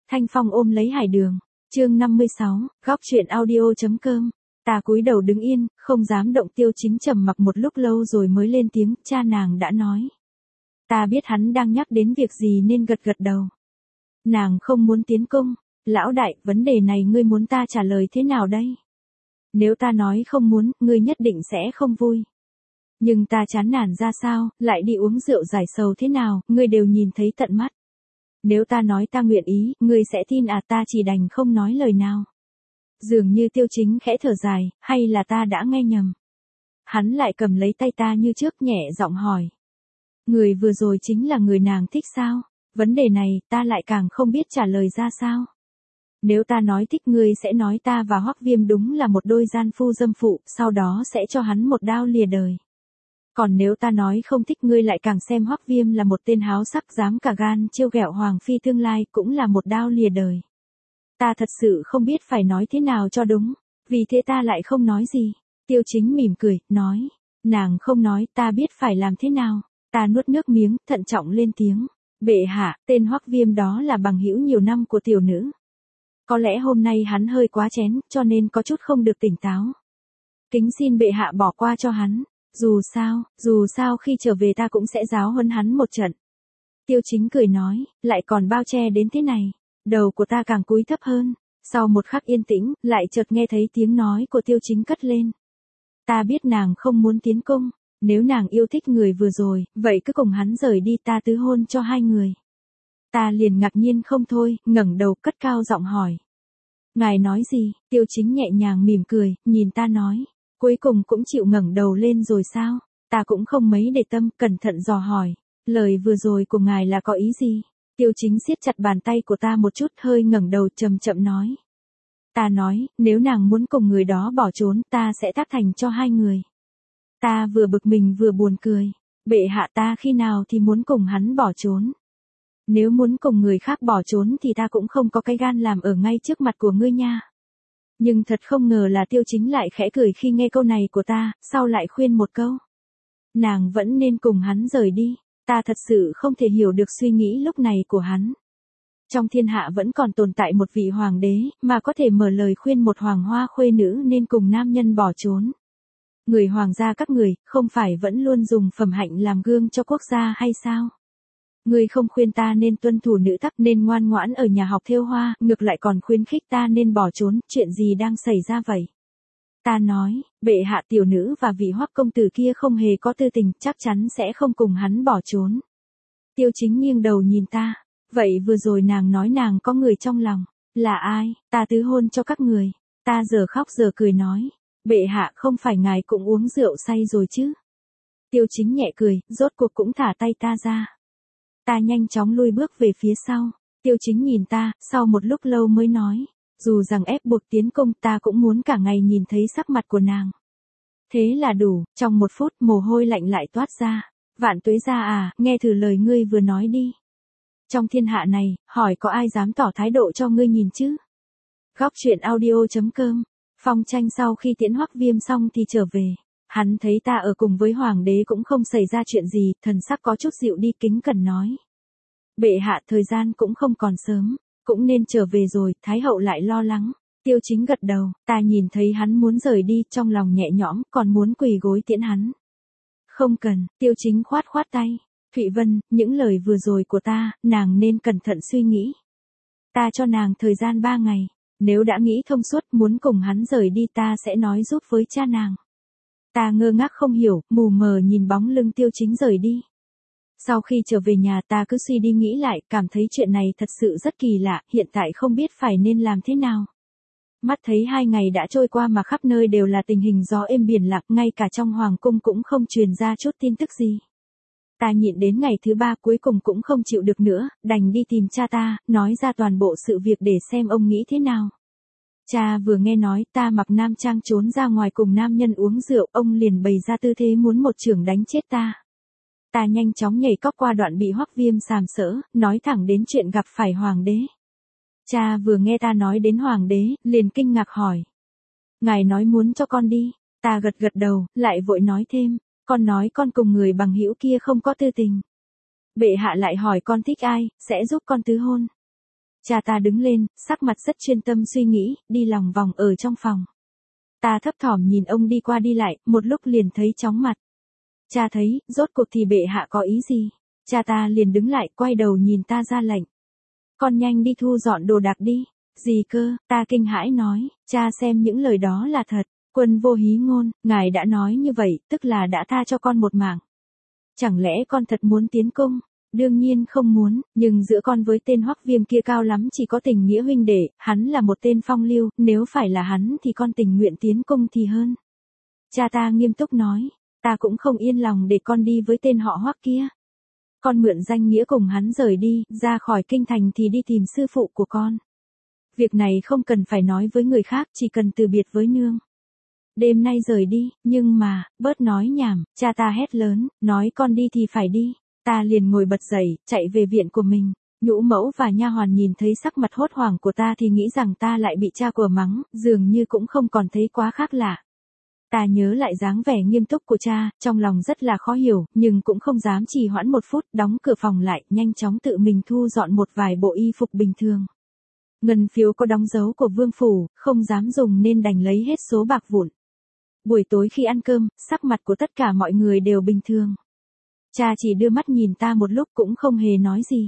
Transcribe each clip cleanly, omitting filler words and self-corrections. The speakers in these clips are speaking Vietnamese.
Thanh Phong ôm lấy Hải Đường. Chương 56, góc truyện audio.com. Ta cúi đầu đứng yên, không dám động. Tiêu Chính trầm mặc một lúc lâu rồi mới lên tiếng, cha nàng đã nói. Ta biết hắn đang nhắc đến việc gì nên gật gật đầu. Nàng không muốn tiến cung. Lão đại, vấn đề này ngươi muốn ta trả lời thế nào đây? Nếu ta nói không muốn, ngươi nhất định sẽ không vui. Nhưng ta chán nản ra sao, lại đi uống rượu giải sầu thế nào, ngươi đều nhìn thấy tận mắt. Nếu ta nói ta nguyện ý, ngươi sẽ tin à? Ta chỉ đành không nói lời nào. Dường như Tiêu Chính khẽ thở dài, hay là ta đã nghe nhầm? Hắn lại cầm lấy tay ta như trước, nhẹ giọng hỏi. Người vừa rồi chính là người nàng thích sao? Vấn đề này, ta lại càng không biết trả lời ra sao. Nếu ta nói thích, ngươi sẽ nói ta và Hoắc Viêm đúng là một đôi gian phu dâm phụ, sau đó sẽ cho hắn một đao lìa đời. Còn nếu ta nói không thích, ngươi lại càng xem Hoắc Viêm là một tên háo sắc, dám cả gan trêu ghẹo Hoàng Phi tương lai, cũng là một đao lìa đời. Ta thật sự không biết phải nói thế nào cho đúng, vì thế ta lại không nói gì. Tiêu Chính mỉm cười, nói, nàng không nói, ta biết phải làm thế nào. Ta nuốt nước miếng, thận trọng lên tiếng. Bệ hạ, tên Hoắc Viêm đó là bằng hữu nhiều năm của tiểu nữ. Có lẽ hôm nay hắn hơi quá chén, cho nên có chút không được tỉnh táo. Kính xin bệ hạ bỏ qua cho hắn. Dù sao khi trở về ta cũng sẽ giáo huấn hắn một trận. Tiêu Chính cười nói, lại còn bao che đến thế này. Đầu của ta càng cúi thấp hơn. Sau một khắc yên tĩnh, lại chợt nghe thấy tiếng nói của Tiêu Chính cất lên. Ta biết nàng không muốn tiến cung. Nếu nàng yêu thích người vừa rồi, vậy cứ cùng hắn rời đi, ta tứ hôn cho hai người. Ta liền ngạc nhiên không thôi, ngẩng đầu cất cao giọng hỏi. Ngài nói gì? Tiêu Chính nhẹ nhàng mỉm cười, nhìn ta nói. Cuối cùng cũng chịu ngẩng đầu lên rồi sao? Ta cũng không mấy để tâm, cẩn thận dò hỏi. Lời vừa rồi của ngài là có ý gì? Tiêu Chính siết chặt bàn tay của ta một chút, hơi ngẩng đầu chậm chậm nói. Ta nói, nếu nàng muốn cùng người đó bỏ trốn, ta sẽ tác thành cho hai người. Ta vừa bực mình vừa buồn cười. Bệ hạ, ta khi nào thì muốn cùng hắn bỏ trốn? Nếu muốn cùng người khác bỏ trốn thì ta cũng không có cái gan làm ở ngay trước mặt của ngươi nha. Nhưng thật không ngờ là Tiêu Chính lại khẽ cười khi nghe câu này của ta, sau lại khuyên một câu. Nàng vẫn nên cùng hắn rời đi. Ta thật sự không thể hiểu được suy nghĩ lúc này của hắn. Trong thiên hạ vẫn còn tồn tại một vị hoàng đế, mà có thể mở lời khuyên một hoàng hoa khuê nữ nên cùng nam nhân bỏ trốn. Người hoàng gia các người, không phải vẫn luôn dùng phẩm hạnh làm gương cho quốc gia hay sao? Ngươi không khuyên ta nên tuân thủ nữ tắc, nên ngoan ngoãn ở nhà học thêu hoa, ngược lại còn khuyến khích ta nên bỏ trốn, chuyện gì đang xảy ra vậy? Ta nói, bệ hạ, tiểu nữ và vị Hoắc công tử kia không hề có tư tình, chắc chắn sẽ không cùng hắn bỏ trốn. Tiêu Chính nghiêng đầu nhìn ta, vậy vừa rồi nàng nói nàng có người trong lòng, là ai? Ta tứ hôn cho các người. Ta giờ khóc giờ cười nói, bệ hạ, không phải ngài cũng uống rượu say rồi chứ? Tiêu Chính nhẹ cười, rốt cuộc cũng thả tay ta ra. Ta nhanh chóng lui bước về phía sau. Tiêu Chính nhìn ta, sau một lúc lâu mới nói. Dù rằng ép buộc tiến cung, ta cũng muốn cả ngày nhìn thấy sắc mặt của nàng. Thế là đủ, trong một phút mồ hôi lạnh lại toát ra. Vạn Tuế gia à, nghe thử lời ngươi vừa nói đi. Trong thiên hạ này, hỏi có ai dám tỏ thái độ cho ngươi nhìn chứ? Góc truyện audio.com. Phong Tranh sau khi tiễn Hoắc Viêm xong thì trở về. Hắn thấy ta ở cùng với hoàng đế cũng không xảy ra chuyện gì, thần sắc có chút dịu đi, kính cẩn nói. Bệ hạ, thời gian cũng không còn sớm, cũng nên trở về rồi. Thái hậu lại lo lắng. Tiêu Chính gật đầu, ta nhìn thấy hắn muốn rời đi, trong lòng nhẹ nhõm, còn muốn quỳ gối tiễn hắn. Không cần. Tiêu Chính khoát khoát tay. Thụy Vân, những lời vừa rồi của ta, nàng nên cẩn thận suy nghĩ. Ta cho nàng thời gian 3 ngày, nếu đã nghĩ thông suốt muốn cùng hắn rời đi, ta sẽ nói giúp với cha nàng. Ta ngơ ngác không hiểu, mù mờ nhìn bóng lưng Tiêu Chính rời đi. Sau khi trở về nhà, ta cứ suy đi nghĩ lại, cảm thấy chuyện này thật sự rất kỳ lạ, hiện tại không biết phải nên làm thế nào. Mắt thấy 2 ngày đã trôi qua mà khắp nơi đều là tình hình gió êm biển lặng, ngay cả trong hoàng cung cũng không truyền ra chút tin tức gì. Ta nhịn đến ngày thứ 3 cuối cùng cũng không chịu được nữa, đành đi tìm cha ta, nói ra toàn bộ sự việc để xem ông nghĩ thế nào. Cha vừa nghe nói ta mặc nam trang trốn ra ngoài cùng nam nhân uống rượu, ông liền bày ra tư thế muốn một chưởng đánh chết ta. Ta nhanh chóng nhảy cóc qua đoạn bị Hoắc Viêm sàm sỡ, nói thẳng đến chuyện gặp phải hoàng đế. Cha vừa nghe ta nói đến hoàng đế, liền kinh ngạc hỏi. Ngài nói muốn cho con đi. Ta gật gật đầu, lại vội nói thêm. Con nói con cùng người bằng hữu kia không có tư tình. Bệ hạ lại hỏi con thích ai, sẽ giúp con tứ hôn. Cha ta đứng lên, sắc mặt rất chuyên tâm suy nghĩ, đi lòng vòng ở trong phòng. Ta thấp thỏm nhìn ông đi qua đi lại, một lúc liền thấy chóng mặt. Cha thấy, rốt cuộc thì bệ hạ có ý gì? Cha ta liền đứng lại, quay đầu nhìn ta ra lệnh. Con nhanh đi thu dọn đồ đạc đi. Gì cơ? Ta kinh hãi nói, cha xem những lời đó là thật. Quân vô hí ngôn, ngài đã nói như vậy, tức là đã tha cho con một mạng. Chẳng lẽ con thật muốn tiến cung? Đương nhiên không muốn, nhưng giữa con với tên Hoắc Viêm kia cao lắm chỉ có tình nghĩa huynh đệ, hắn là một tên phong lưu, nếu phải là hắn thì con tình nguyện tiến cung thì hơn. Cha ta nghiêm túc nói, ta cũng không yên lòng để con đi với tên họ Hoắc kia. Con mượn danh nghĩa cùng hắn rời đi, ra khỏi kinh thành thì đi tìm sư phụ của con. Việc này không cần phải nói với người khác, chỉ cần từ biệt với nương. Đêm nay rời đi, nhưng mà, bớt nói nhảm, cha ta hét lớn, nói con đi thì phải đi. Ta liền ngồi bật dậy, chạy về viện của mình. Nhũ mẫu và nha hoàn nhìn thấy sắc mặt hốt hoảng của ta thì nghĩ rằng ta lại bị cha của mắng, dường như cũng không còn thấy quá khác lạ. Ta nhớ lại dáng vẻ nghiêm túc của cha, trong lòng rất là khó hiểu, nhưng cũng không dám trì hoãn một phút, đóng cửa phòng lại, nhanh chóng tự mình thu dọn một vài bộ y phục bình thường. Ngân phiếu có đóng dấu của vương phủ, không dám dùng nên đành lấy hết số bạc vụn. Buổi tối khi ăn cơm, sắc mặt của tất cả mọi người đều bình thường. Cha chỉ đưa mắt nhìn ta một lúc cũng không hề nói gì.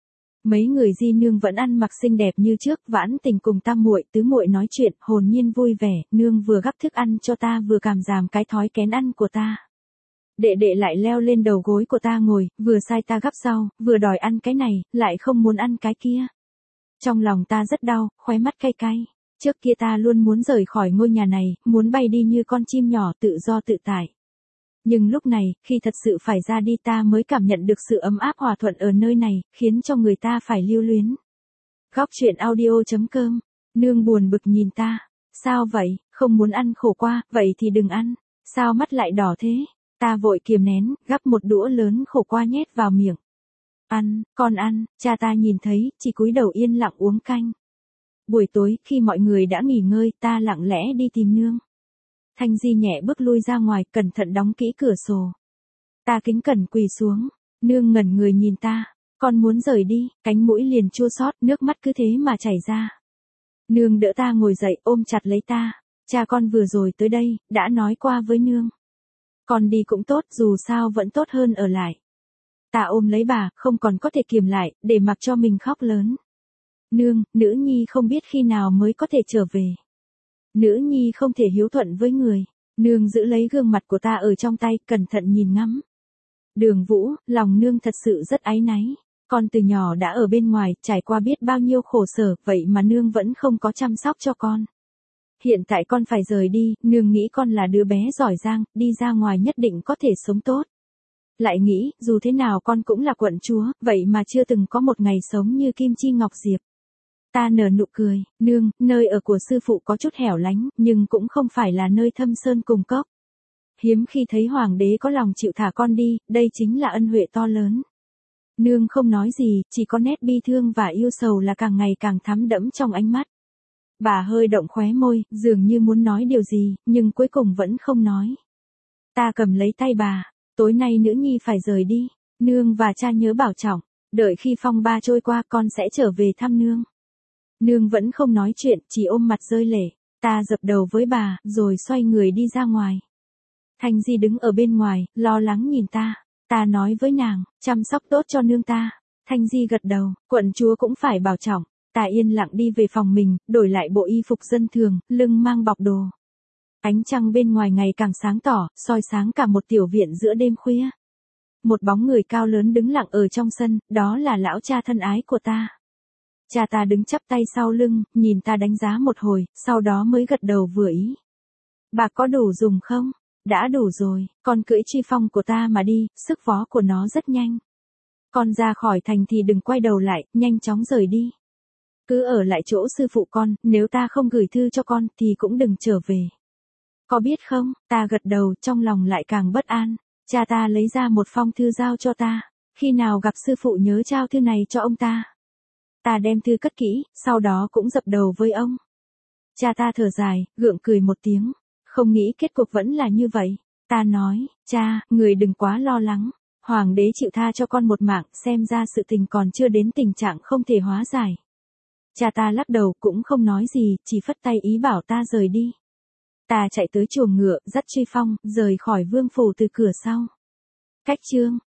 Mấy người di nương vẫn ăn mặc xinh đẹp như trước, Vãn Tình cùng tam muội, tứ muội nói chuyện, hồn nhiên vui vẻ, nương vừa gắp thức ăn cho ta vừa cảm giảm cái thói kén ăn của ta. Đệ đệ lại leo lên đầu gối của ta ngồi, vừa sai ta gắp rau, vừa đòi ăn cái này, lại không muốn ăn cái kia. Trong lòng ta rất đau, khóe mắt cay cay. Trước kia ta luôn muốn rời khỏi ngôi nhà này, muốn bay đi như con chim nhỏ tự do tự tại. Nhưng lúc này, khi thật sự phải ra đi ta mới cảm nhận được sự ấm áp hòa thuận ở nơi này, khiến cho người ta phải lưu luyến. Góc truyện audio.com, nương buồn bực nhìn ta. Sao vậy, không muốn ăn khổ qua, vậy thì đừng ăn. Sao mắt lại đỏ thế? Ta vội kiềm nén, gắp một đũa lớn khổ qua nhét vào miệng. Ăn, con ăn, cha ta nhìn thấy, chỉ cúi đầu yên lặng uống canh. Buổi tối, khi mọi người đã nghỉ ngơi, ta lặng lẽ đi tìm nương. Thanh Di nhẹ bước lui ra ngoài, cẩn thận đóng kỹ cửa sổ. Ta kính cẩn quỳ xuống, nương ngẩn người nhìn ta, con muốn rời đi, cánh mũi liền chua xót, nước mắt cứ thế mà chảy ra. Nương đỡ ta ngồi dậy ôm chặt lấy ta, cha con vừa rồi tới đây, đã nói qua với nương. Con đi cũng tốt, dù sao vẫn tốt hơn ở lại. Ta ôm lấy bà, không còn có thể kiềm lại, để mặc cho mình khóc lớn. Nương, nữ nhi không biết khi nào mới có thể trở về. Nữ nhi không thể hiếu thuận với người. Nương giữ lấy gương mặt của ta ở trong tay, cẩn thận nhìn ngắm. Đường Vũ, lòng nương thật sự rất áy náy. Con từ nhỏ đã ở bên ngoài, trải qua biết bao nhiêu khổ sở, vậy mà nương vẫn không có chăm sóc cho con. Hiện tại con phải rời đi, nương nghĩ con là đứa bé giỏi giang, đi ra ngoài nhất định có thể sống tốt. Lại nghĩ, dù thế nào con cũng là quận chúa, vậy mà chưa từng có một ngày sống như Kim Chi Ngọc Diệp. Ta nở nụ cười, nương, nơi ở của sư phụ có chút hẻo lánh, nhưng cũng không phải là nơi thâm sơn cùng cốc. Hiếm khi thấy hoàng đế có lòng chịu thả con đi, đây chính là ân huệ to lớn. Nương không nói gì, chỉ có nét bi thương và yêu sầu là càng ngày càng thắm đẫm trong ánh mắt. Bà hơi động khóe môi, dường như muốn nói điều gì, nhưng cuối cùng vẫn không nói. Ta cầm lấy tay bà, tối nay nữ nhi phải rời đi, nương và cha nhớ bảo trọng, đợi khi phong ba trôi qua con sẽ trở về thăm nương. Nương vẫn không nói chuyện, chỉ ôm mặt rơi lệ. Ta dập đầu với bà, rồi xoay người đi ra ngoài. Thanh Di đứng ở bên ngoài, lo lắng nhìn ta. Ta nói với nàng, chăm sóc tốt cho nương ta. Thanh Di gật đầu, quận chúa cũng phải bảo trọng. Ta yên lặng đi về phòng mình, đổi lại bộ y phục dân thường, lưng mang bọc đồ. Ánh trăng bên ngoài ngày càng sáng tỏ, soi sáng cả một tiểu viện giữa đêm khuya. Một bóng người cao lớn đứng lặng ở trong sân, đó là lão cha thân ái của ta. Cha ta đứng chắp tay sau lưng, nhìn ta đánh giá một hồi, sau đó mới gật đầu vừa ý. Bà có đủ dùng không? Đã đủ rồi, con cưỡi Truy Phong của ta mà đi, sức vó của nó rất nhanh. Con ra khỏi thành thì đừng quay đầu lại, nhanh chóng rời đi. Cứ ở lại chỗ sư phụ con, nếu ta không gửi thư cho con thì cũng đừng trở về. Có biết không, ta gật đầu, trong lòng lại càng bất an. Cha ta lấy ra một phong thư giao cho ta, khi nào gặp sư phụ nhớ trao thư này cho ông ta. Ta đem thư cất kỹ, sau đó cũng dập đầu với ông. Cha ta thở dài, gượng cười một tiếng. Không nghĩ kết cục vẫn là như vậy. Ta nói, cha, người đừng quá lo lắng. Hoàng đế chịu tha cho con một mạng, xem ra sự tình còn chưa đến tình trạng không thể hóa giải. Cha ta lắc đầu cũng không nói gì, chỉ phất tay ý bảo ta rời đi. Ta chạy tới chuồng ngựa, dắt Truy Phong, rời khỏi vương phủ từ cửa sau. Cách chương